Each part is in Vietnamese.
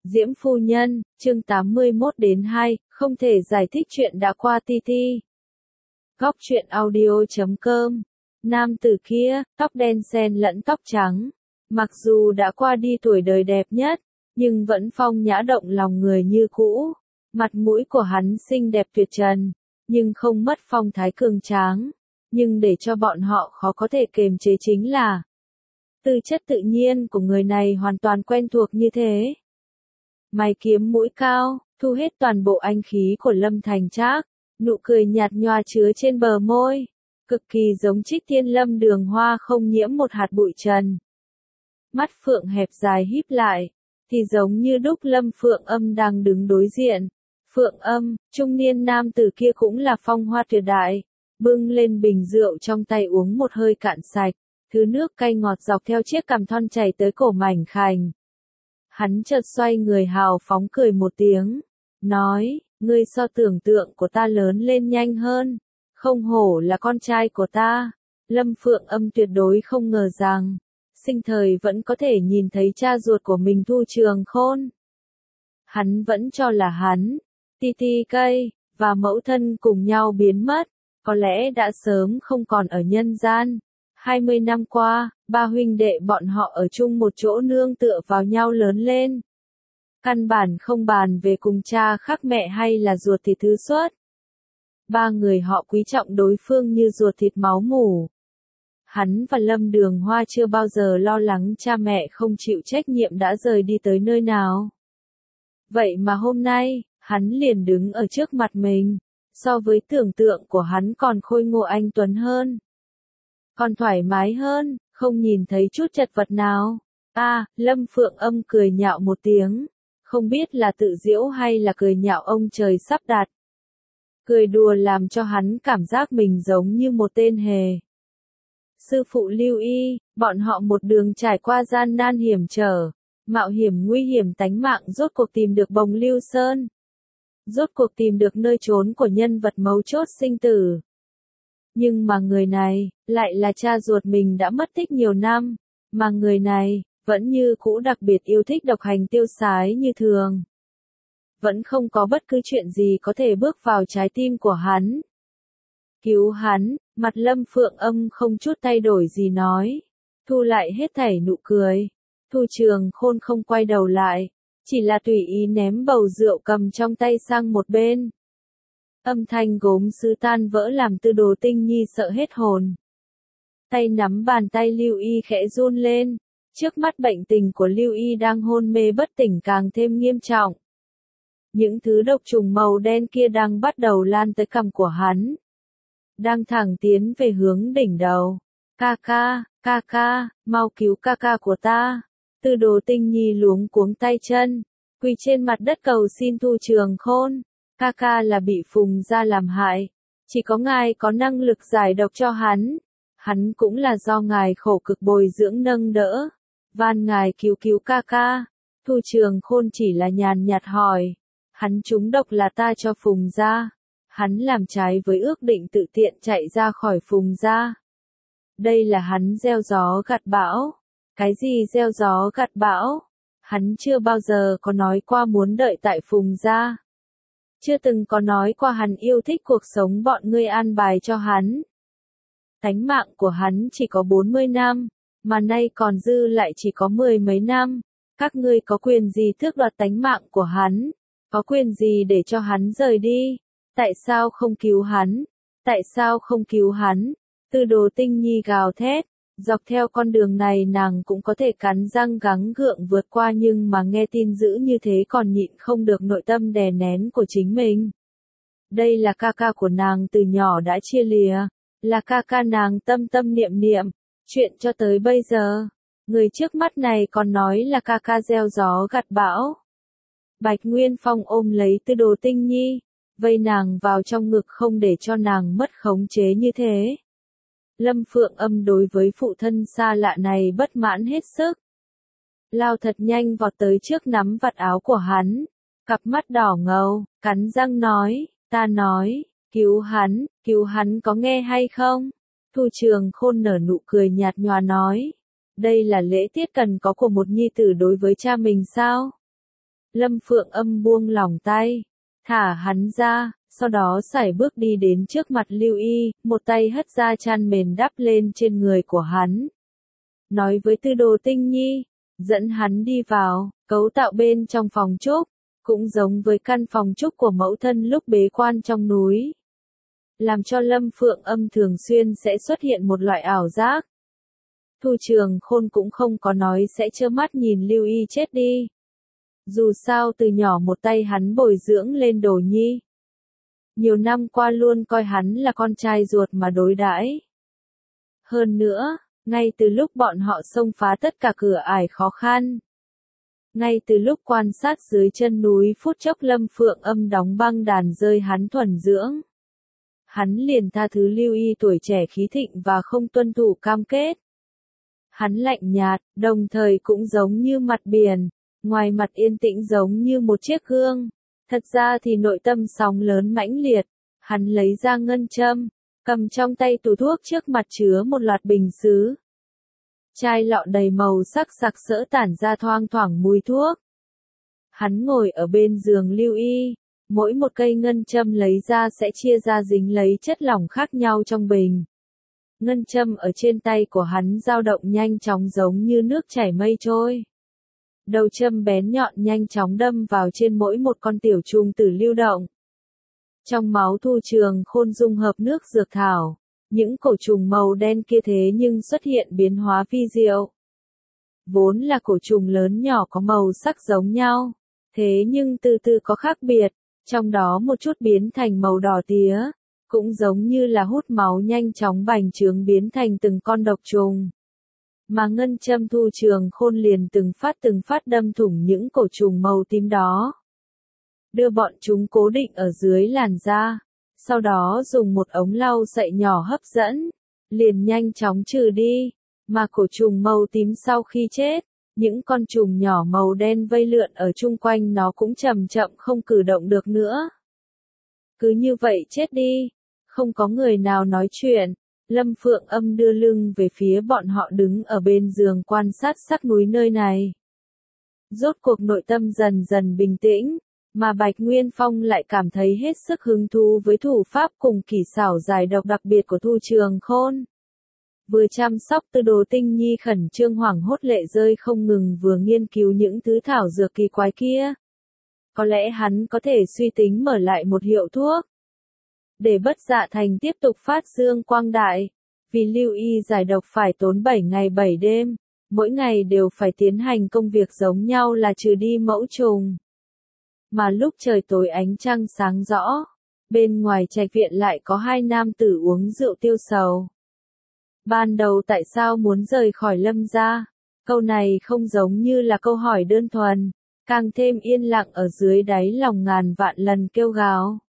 Diễm phu nhân, chương 81-2, không thể giải thích chuyện đã qua TT. Góc truyện audio.com. Nam tử kia, tóc đen xen lẫn tóc trắng. Mặc dù đã qua đi tuổi đời đẹp nhất, nhưng vẫn phong nhã động lòng người như cũ. Mặt mũi của hắn xinh đẹp tuyệt trần, nhưng không mất phong thái cường tráng. Nhưng để cho bọn họ khó có thể kiềm chế chính là tư chất tự nhiên của người này hoàn toàn quen thuộc như thế. Mày kiếm mũi cao, thu hết toàn bộ anh khí của Lâm Thành Trác, nụ cười nhạt nhòa chứa trên bờ môi, cực kỳ giống Trích Tiên Lâm Đường Hoa không nhiễm một hạt bụi trần. Mắt Phượng hẹp dài híp lại, thì giống như đúc Lâm Phượng Âm đang đứng đối diện. Phượng Âm, trung niên nam tử kia cũng là phong hoa tuyệt đại, bưng lên bình rượu trong tay uống một hơi cạn sạch, thứ nước cay ngọt dọc theo chiếc cằm thon chảy tới cổ mảnh khảnh. Hắn chợt xoay người hào phóng cười một tiếng, nói, ngươi so tưởng tượng của ta lớn lên nhanh hơn, không hổ là con trai của ta. Lâm Phượng Âm tuyệt đối không ngờ rằng, sinh thời vẫn có thể nhìn thấy cha ruột của mình Thu Trường Khôn. Hắn vẫn cho là hắn, Titi Cây, và mẫu thân cùng nhau biến mất, có lẽ đã sớm không còn ở nhân gian. 20 năm qua, ba huynh đệ bọn họ ở chung một chỗ nương tựa vào nhau lớn lên. Căn bản không bàn về cùng cha khác mẹ hay là ruột thịt thứ xuất. Ba người họ quý trọng đối phương như ruột thịt máu mủ. Hắn và Lâm Đường Hoa chưa bao giờ lo lắng cha mẹ không chịu trách nhiệm đã rời đi tới nơi nào. Vậy mà hôm nay, hắn liền đứng ở trước mặt mình, so với tưởng tượng của hắn còn khôi ngô anh tuấn hơn. Còn thoải mái hơn, không nhìn thấy chút chật vật nào. Lâm Phượng Âm cười nhạo một tiếng, không biết là tự giễu hay là cười nhạo ông trời sắp đặt. Cười đùa làm cho hắn cảm giác mình giống như một tên hề. Sư phụ Lưu Y, bọn họ một đường trải qua gian nan hiểm trở, mạo hiểm nguy hiểm tánh mạng rốt cuộc tìm được Bồng Lưu Sơn. Rốt cuộc tìm được nơi trốn của nhân vật mấu chốt sinh tử. Nhưng mà người này, lại là cha ruột mình đã mất tích nhiều năm, mà người này, vẫn như cũ đặc biệt yêu thích độc hành tiêu sái như thường. Vẫn không có bất cứ chuyện gì có thể bước vào trái tim của hắn. Cứu hắn, mặt Lâm Phượng Âm không chút thay đổi gì nói, thu lại hết thảy nụ cười. Thu Trường Khôn không quay đầu lại, chỉ là tùy ý ném bầu rượu cầm trong tay sang một bên. Âm thanh gốm sứ tan vỡ làm Tư Đồ Tinh Nhi sợ hết hồn. Tay nắm bàn tay Lưu Y khẽ run lên, trước mắt bệnh tình của Lưu Y đang hôn mê bất tỉnh càng thêm nghiêm trọng. Những thứ độc trùng màu đen kia đang bắt đầu lan tới cằm của hắn. Đang thẳng tiến về hướng đỉnh đầu. Ca ca, mau cứu ca ca của ta. Tư Đồ Tinh Nhi luống cuống tay chân, quỳ trên mặt đất cầu xin Thu Trường Khôn. Ca ca là bị Phùng gia làm hại, chỉ có ngài có năng lực giải độc cho hắn. Hắn cũng là do ngài khổ cực bồi dưỡng nâng đỡ. Van ngài cứu cứu ca ca. Thu Trường Khôn chỉ là nhàn nhạt hỏi. Hắn trúng độc là ta cho Phùng gia. Hắn làm trái với ước định tự tiện chạy ra khỏi Phùng gia. Đây là hắn gieo gió gặt bão. Cái gì gieo gió gặt bão? Hắn chưa bao giờ có nói qua muốn đợi tại Phùng gia. Chưa từng có nói qua hắn yêu thích cuộc sống bọn ngươi an bài cho hắn. Tánh mạng của hắn chỉ có 40 năm, mà nay còn dư lại chỉ có 10 mấy năm. Các ngươi có quyền gì tước đoạt tánh mạng của hắn? Có quyền gì để cho hắn rời đi? Tại sao không cứu hắn? Tại sao không cứu hắn? Tư Đồ Tinh Nhi gào thét. Dọc theo con đường này nàng cũng có thể cắn răng gắng gượng vượt qua, nhưng mà nghe tin dữ như thế còn nhịn không được nội tâm đè nén của chính mình. Đây là ca ca của nàng từ nhỏ đã chia lìa, là ca ca nàng tâm tâm niệm niệm, chuyện cho tới bây giờ, người trước mắt này còn nói là ca ca gieo gió gặt bão. Bạch Nguyên Phong ôm lấy Tư Đồ Tinh Nhi, vây nàng vào trong ngực không để cho nàng mất khống chế như thế. Lâm Phượng Âm đối với phụ thân xa lạ này bất mãn hết sức. Lao thật nhanh vọt tới trước nắm vạt áo của hắn, cặp mắt đỏ ngầu, cắn răng nói, ta nói, cứu hắn có nghe hay không? Thu Trường Khôn nở nụ cười nhạt nhòa nói, đây là lễ tiết cần có của một nhi tử đối với cha mình sao? Lâm Phượng Âm buông lòng tay, thả hắn ra, sau đó sải bước đi đến trước mặt Lưu Y, một tay hất ra chăn mền đắp lên trên người của hắn. Nói với Tư Đồ Tinh Nhi, dẫn hắn đi vào, cấu tạo bên trong phòng trúc, cũng giống với căn phòng trúc của mẫu thân lúc bế quan trong núi. Làm cho Lâm Phượng Âm thường xuyên sẽ xuất hiện một loại ảo giác. Thu Trường Khôn cũng không có nói sẽ trơ mắt nhìn Lưu Y chết đi. Dù sao từ nhỏ một tay hắn bồi dưỡng lên Đồ Nhi. Nhiều năm qua luôn coi hắn là con trai ruột mà đối đãi. Hơn nữa, ngay từ lúc bọn họ xông phá tất cả cửa ải khó khăn. Ngay từ lúc quan sát dưới chân núi phút chốc Lâm Phượng Âm đóng băng đàn rơi hắn thuần dưỡng. Hắn liền tha thứ Lưu Y tuổi trẻ khí thịnh và không tuân thủ cam kết. Hắn lạnh nhạt, đồng thời cũng giống như mặt biển, ngoài mặt yên tĩnh giống như một chiếc gương. Thật ra thì nội tâm sóng lớn mãnh liệt, hắn lấy ra ngân châm, cầm trong tay tủ thuốc trước mặt chứa một loạt bình sứ. Chai lọ đầy màu sắc sặc sỡ tản ra thoang thoảng mùi thuốc. Hắn ngồi ở bên giường Lưu Y, mỗi một cây ngân châm lấy ra sẽ chia ra dính lấy chất lỏng khác nhau trong bình. Ngân châm ở trên tay của hắn dao động nhanh chóng giống như nước chảy mây trôi. Đầu châm bén nhọn nhanh chóng đâm vào trên mỗi một con tiểu trùng tử lưu động. Trong máu Thu Trường Khôn dung hợp nước dược thảo, những cổ trùng màu đen kia thế nhưng xuất hiện biến hóa vi diệu. Vốn là cổ trùng lớn nhỏ có màu sắc giống nhau, thế nhưng từ từ có khác biệt, trong đó một chút biến thành màu đỏ tía, cũng giống như là hút máu nhanh chóng bành trướng biến thành từng con độc trùng. Mà ngân châm Thu Trường Khôn liền từng phát đâm thủng những cổ trùng màu tím đó. Đưa bọn chúng cố định ở dưới làn da, sau đó dùng một ống lau sậy nhỏ hấp dẫn, liền nhanh chóng trừ đi, mà cổ trùng màu tím sau khi chết, những con trùng nhỏ màu đen vây lượn ở chung quanh nó cũng chậm chậm không cử động được nữa. Cứ như vậy chết đi, không có người nào nói chuyện. Lâm Phượng Âm đưa lưng về phía bọn họ đứng ở bên giường quan sát sắc núi nơi này. Rốt cuộc nội tâm dần dần bình tĩnh, mà Bạch Nguyên Phong lại cảm thấy hết sức hứng thú với thủ pháp cùng kỳ xảo giải độc đặc biệt của Thu Trường Khôn. Vừa chăm sóc Tư Đồ Tinh Nhi khẩn trương hoảng hốt lệ rơi không ngừng vừa nghiên cứu những thứ thảo dược kỳ quái kia. Có lẽ hắn có thể suy tính mở lại một hiệu thuốc. Để Bất Dạ Thành tiếp tục phát dương quang đại, vì Lưu Y giải độc phải tốn 7 ngày 7 đêm, mỗi ngày đều phải tiến hành công việc giống nhau là trừ đi mẫu trùng. Mà lúc trời tối ánh trăng sáng rõ, bên ngoài trạch viện lại có hai nam tử uống rượu tiêu sầu. Ban đầu tại sao muốn rời khỏi Lâm gia? Câu này không giống như là câu hỏi đơn thuần, càng thêm yên lặng ở dưới đáy lòng ngàn vạn lần kêu gào.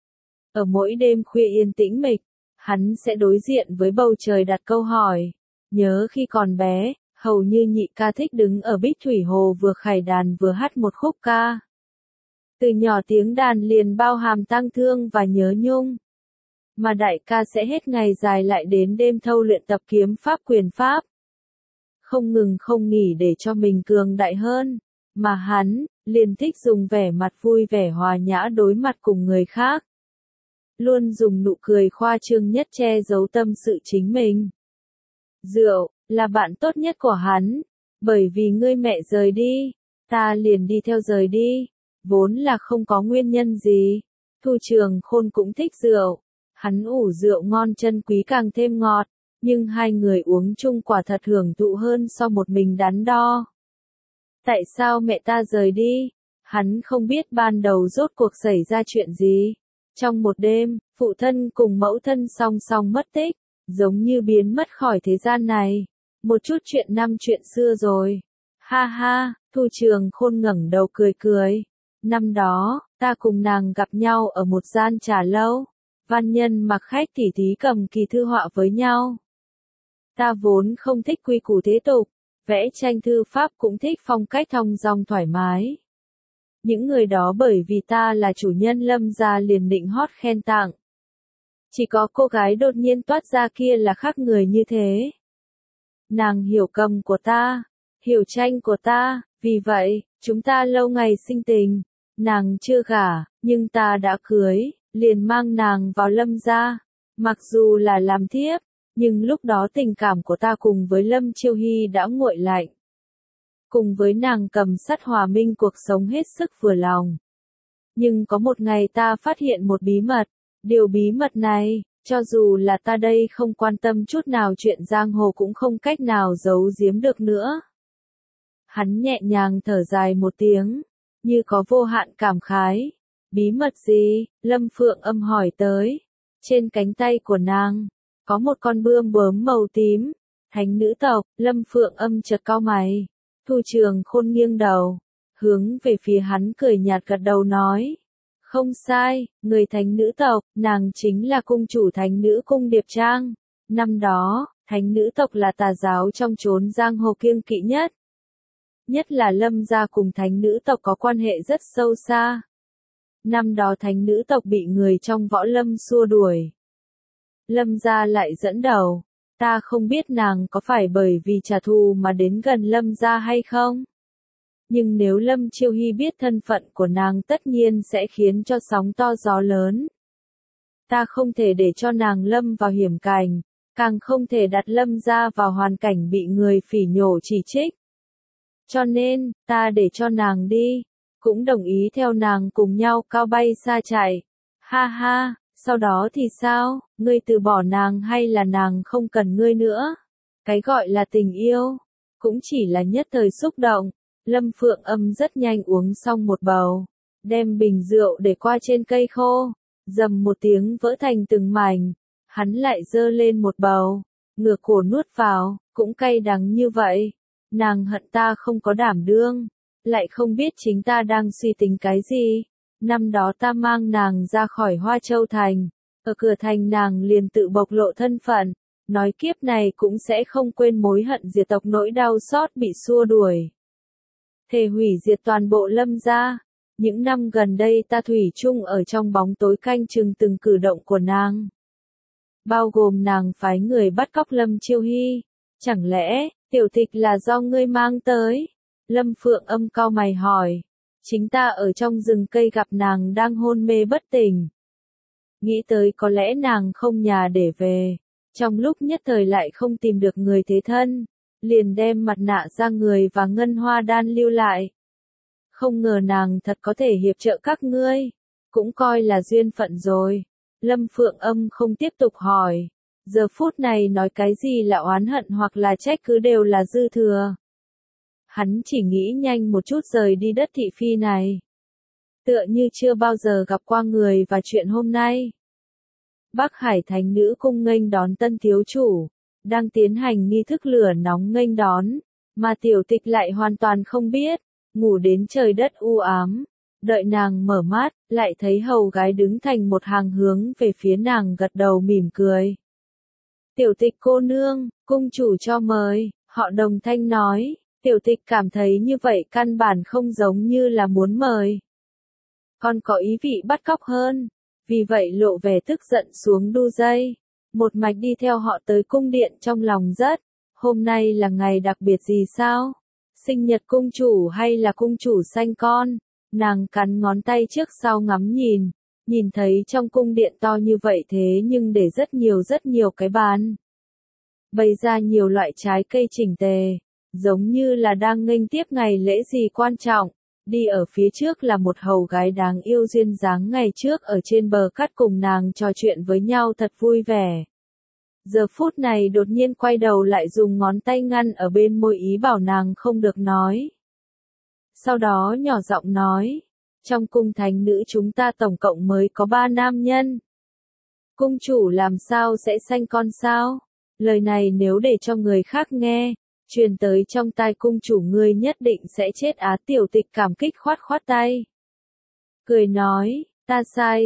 Ở mỗi đêm khuya yên tĩnh mịch, hắn sẽ đối diện với bầu trời đặt câu hỏi. Nhớ khi còn bé, hầu như nhị ca thích đứng ở Bích Thủy Hồ vừa khải đàn vừa hát một khúc ca. Từ nhỏ tiếng đàn liền bao hàm tang thương và nhớ nhung. Mà đại ca sẽ hết ngày dài lại đến đêm thâu luyện tập kiếm pháp quyền pháp. Không ngừng không nghỉ để cho mình cường đại hơn. Mà hắn, liền thích dùng vẻ mặt vui vẻ hòa nhã đối mặt cùng người khác. Luôn dùng nụ cười khoa trương nhất che giấu tâm sự chính mình. Rượu, là bạn tốt nhất của hắn. Bởi vì ngươi mẹ rời đi, ta liền đi theo rời đi. Vốn là không có nguyên nhân gì. Thu Trường Khôn cũng thích rượu. Hắn ủ rượu ngon chân quý càng thêm ngọt. Nhưng hai người uống chung quả thật hưởng thụ hơn so một mình đắn đo. Tại sao mẹ ta rời đi? Hắn không biết ban đầu rốt cuộc xảy ra chuyện gì. Trong một đêm, phụ thân cùng mẫu thân song song mất tích, giống như biến mất khỏi thế gian này. Một chút chuyện năm chuyện xưa rồi. Ha ha, Thu Trường Khôn ngẩng đầu cười cười. Năm đó, ta cùng nàng gặp nhau ở một gian trà lâu. Văn nhân mặc khách tỉ thí cầm kỳ thư họa với nhau. Ta vốn không thích quy củ thế tục, vẽ tranh thư pháp cũng thích phong cách thong dong thoải mái. Những người đó bởi vì ta là chủ nhân Lâm gia liền định hót khen tặng. Chỉ có cô gái đột nhiên toát ra kia là khác người như thế. Nàng hiểu cầm của ta, hiểu tranh của ta, vì vậy, Chúng ta lâu ngày sinh tình, nàng chưa gả, nhưng ta đã cưới, liền mang nàng vào Lâm gia. Mặc dù là làm thiếp, nhưng lúc đó tình cảm của ta cùng với Lâm Chiêu Hy đã nguội lạnh. Cùng với nàng cầm sắt hòa minh cuộc sống hết sức vừa lòng. Nhưng có một ngày ta phát hiện một bí mật, điều bí mật này, cho dù là ta đây không quan tâm chút nào chuyện giang hồ cũng không cách nào giấu giếm được nữa. Hắn nhẹ nhàng thở dài một tiếng, như có vô hạn cảm khái. Bí mật gì? Lâm Phượng Âm hỏi tới. Trên cánh tay của nàng, có một con bươm bướm màu tím. Thánh nữ tộc. Lâm Phượng Âm chợt cau mày. Thu Trường Khôn nghiêng đầu, hướng về phía hắn cười nhạt gật đầu nói. Không sai, người thánh nữ tộc, nàng chính là cung chủ thánh nữ cung Điệp Trang. Năm đó, thánh nữ tộc là tà giáo trong chốn giang hồ kiêng kỵ nhất. Nhất là Lâm gia cùng thánh nữ tộc có quan hệ rất sâu xa. Năm đó thánh nữ tộc bị người trong võ lâm xua đuổi. Lâm gia lại dẫn đầu. Ta không biết nàng có phải bởi vì trả thù mà đến gần Lâm gia hay không? Nhưng nếu Lâm Chiêu Hy biết thân phận của nàng tất nhiên sẽ khiến cho sóng to gió lớn. Ta không thể để cho nàng lâm vào hiểm cảnh, càng không thể đặt Lâm gia vào hoàn cảnh bị người phỉ nhổ chỉ trích. Cho nên, ta để cho nàng đi, cũng đồng ý theo nàng cùng nhau cao bay xa chạy. Ha ha, sau đó thì sao, ngươi từ bỏ nàng hay là nàng không cần ngươi nữa? Cái gọi là tình yêu, cũng chỉ là nhất thời xúc động. Lâm Phượng Âm rất nhanh uống xong một bầu, đem bình rượu để qua trên cây khô, rầm một tiếng vỡ thành từng mảnh. Hắn lại dơ lên một bầu, ngửa cổ nuốt vào, cũng cay đắng như vậy. Nàng hận ta không có đảm đương, lại không biết chính ta đang suy tính cái gì. Năm đó ta mang nàng ra khỏi Hoa Châu Thành, ở cửa thành nàng liền tự bộc lộ thân phận, nói kiếp này cũng sẽ không quên mối hận diệt tộc nỗi đau xót bị xua đuổi. Thề hủy diệt toàn bộ Lâm gia. Những năm gần đây ta thủy chung ở trong bóng tối canh chừng từng cử động của nàng. Bao gồm nàng phái người bắt cóc Lâm Chiêu Hy. Chẳng lẽ, tiểu tịch là do ngươi mang tới? Lâm Phượng Âm cau mày hỏi. Chính ta ở trong rừng cây gặp nàng đang hôn mê bất tỉnh. Nghĩ tới có lẽ nàng không nhà để về. Trong lúc nhất thời lại không tìm được người thế thân. Liền đem mặt nạ ra người và ngân hoa đan lưu lại. Không ngờ nàng thật có thể hiệp trợ các ngươi. Cũng coi là duyên phận rồi. Lâm Phượng Âm không tiếp tục hỏi. Giờ phút này nói cái gì là oán hận hoặc là trách cứ đều là dư thừa. Hắn chỉ nghĩ nhanh một chút rời đi đất thị phi này. Tựa như chưa bao giờ gặp qua người và chuyện hôm nay. Bắc Hải Thánh Nữ cung nghênh đón tân thiếu chủ. Đang tiến hành nghi thức lửa nóng nghênh đón. Mà tiểu tịch lại hoàn toàn không biết. Ngủ đến trời đất u ám. Đợi nàng mở mắt, lại thấy hầu gái đứng thành một hàng hướng về phía nàng gật đầu mỉm cười. Tiểu tịch cô nương, cung chủ cho mời, họ đồng thanh nói. Tiểu tịch cảm thấy như vậy căn bản không giống như là muốn mời. Còn có ý vị bắt cóc hơn. Vì vậy lộ vẻ tức giận xuống đu dây. Một mạch đi theo họ tới cung điện trong lòng rất. Hôm nay là ngày đặc biệt gì sao? Sinh nhật cung chủ hay là cung chủ sanh con? Nàng cắn ngón tay trước sau ngắm nhìn. Nhìn thấy trong cung điện to như vậy thế nhưng để rất nhiều cái bàn. Bày ra nhiều loại trái cây chỉnh tề. Giống như là đang nghênh tiếp ngày lễ gì quan trọng. Đi ở phía trước là một hầu gái đáng yêu duyên dáng ngày trước ở trên bờ cát cùng nàng trò chuyện với nhau thật vui vẻ. Giờ phút này đột nhiên quay đầu lại dùng ngón tay ngăn ở bên môi ý bảo nàng không được nói. Sau đó nhỏ giọng nói, trong cung thánh nữ chúng ta tổng cộng mới có 3 nam nhân. Cung chủ làm sao sẽ sanh con sao? Lời này nếu để cho người khác nghe, truyền tới trong tai cung chủ ngươi nhất định sẽ chết á. Tiểu tịch cảm kích khoát khoát tay. Cười nói, ta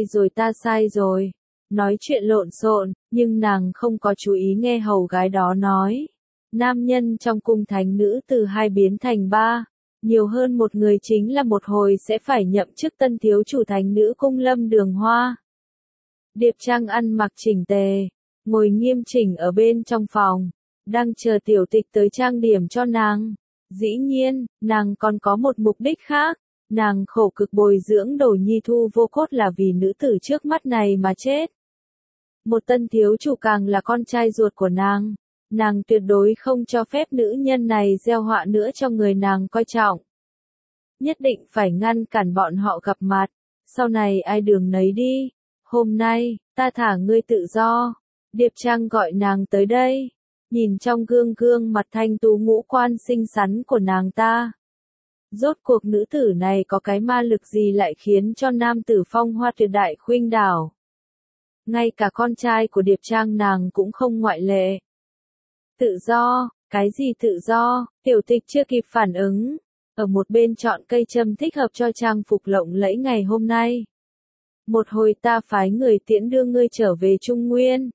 sai rồi. Nói chuyện lộn xộn, nhưng nàng không có chú ý nghe hầu gái đó nói. Nam nhân trong cung thánh nữ từ 2 biến thành 3. Nhiều hơn một người chính là một hồi sẽ phải nhậm chức tân thiếu chủ thánh nữ cung Lâm Đường Hoa. Điệp Trang ăn mặc chỉnh tề, ngồi nghiêm chỉnh ở bên trong phòng, đang chờ tiểu tịch tới trang điểm cho nàng. Dĩ nhiên, nàng còn có một mục đích khác. Nàng khổ cực bồi dưỡng Đồ Nhi Thu Vô Cốt là vì nữ tử trước mắt này mà chết. Một tân thiếu chủ càng là con trai ruột của nàng. Nàng tuyệt đối không cho phép nữ nhân này gieo họa nữa cho người nàng coi trọng. Nhất định phải ngăn cản bọn họ gặp mặt. Sau này ai đường nấy đi. Hôm nay, ta thả ngươi tự do. Điệp Trang gọi nàng tới đây. Nhìn trong gương mặt thanh tú ngũ quan xinh xắn của nàng ta. Rốt cuộc nữ tử này có cái ma lực gì lại khiến cho nam tử phong hoa tuyệt đại khuynh đảo. Ngay cả con trai của Điệp Trang nàng cũng không ngoại lệ. Tự do, cái gì tự do, tiểu tịch chưa kịp phản ứng. Ở một bên chọn cây châm thích hợp cho trang phục lộng lẫy ngày hôm nay. Một hồi ta phái người tiễn đưa ngươi trở về Trung Nguyên.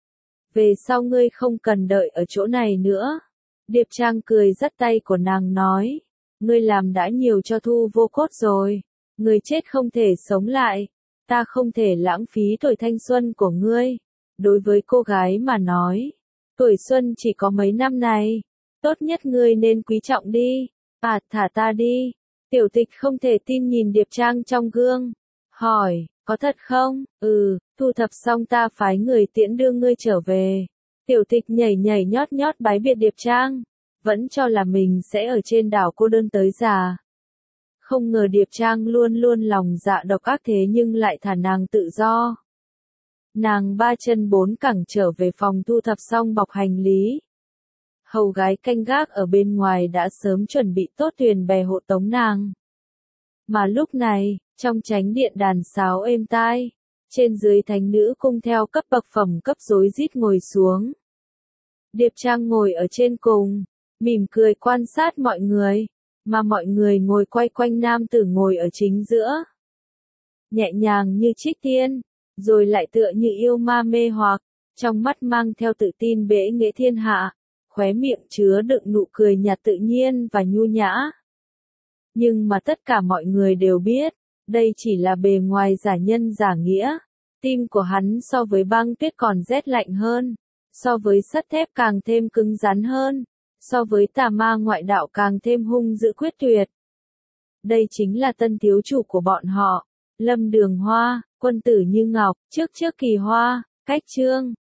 Về sau ngươi không cần đợi ở chỗ này nữa. Điệp Trang cười dắt tay của nàng nói. Ngươi làm đã nhiều cho Thu Vô Cốt rồi. Ngươi chết không thể sống lại. Ta không thể lãng phí tuổi thanh xuân của ngươi. Đối với cô gái mà nói. Tuổi xuân chỉ có mấy năm này. Tốt nhất ngươi nên quý trọng đi. Thả ta đi. Tiểu tịch không thể tin nhìn Điệp Trang trong gương. Hỏi, có thật không? Thu thập xong ta phái người tiễn đưa ngươi trở về. Tiểu tịch nhảy nhót bái biệt Điệp Trang. Vẫn cho là mình sẽ ở trên đảo cô đơn tới già. Không ngờ Điệp Trang luôn luôn lòng dạ độc ác thế nhưng lại thả nàng tự do. Nàng ba chân bốn cẳng trở về phòng thu thập xong bọc hành lý. Hầu gái canh gác ở bên ngoài đã sớm chuẩn bị tốt thuyền bè hộ tống nàng. Mà lúc này, trong chánh điện đàn sáo êm tai, trên dưới thánh nữ cung theo cấp bậc phẩm cấp rối rít ngồi xuống. Điệp Trang ngồi ở trên cùng, mỉm cười quan sát mọi người, mà mọi người ngồi quay quanh nam tử ngồi ở chính giữa. Nhẹ nhàng như trích tiên, rồi lại tựa như yêu ma mê hoặc, trong mắt mang theo tự tin bệ nghệ thiên hạ, khóe miệng chứa đựng nụ cười nhạt tự nhiên và nhu nhã. Nhưng mà tất cả mọi người đều biết, đây chỉ là bề ngoài giả nhân giả nghĩa. Tim của hắn so với băng tuyết còn rét lạnh hơn, so với sắt thép càng thêm cứng rắn hơn, so với tà ma ngoại đạo càng thêm hung dữ quyết tuyệt. Đây chính là tân thiếu chủ của bọn họ, Lâm Đường Hoa, quân tử như ngọc, trước kỳ hoa, cách chương.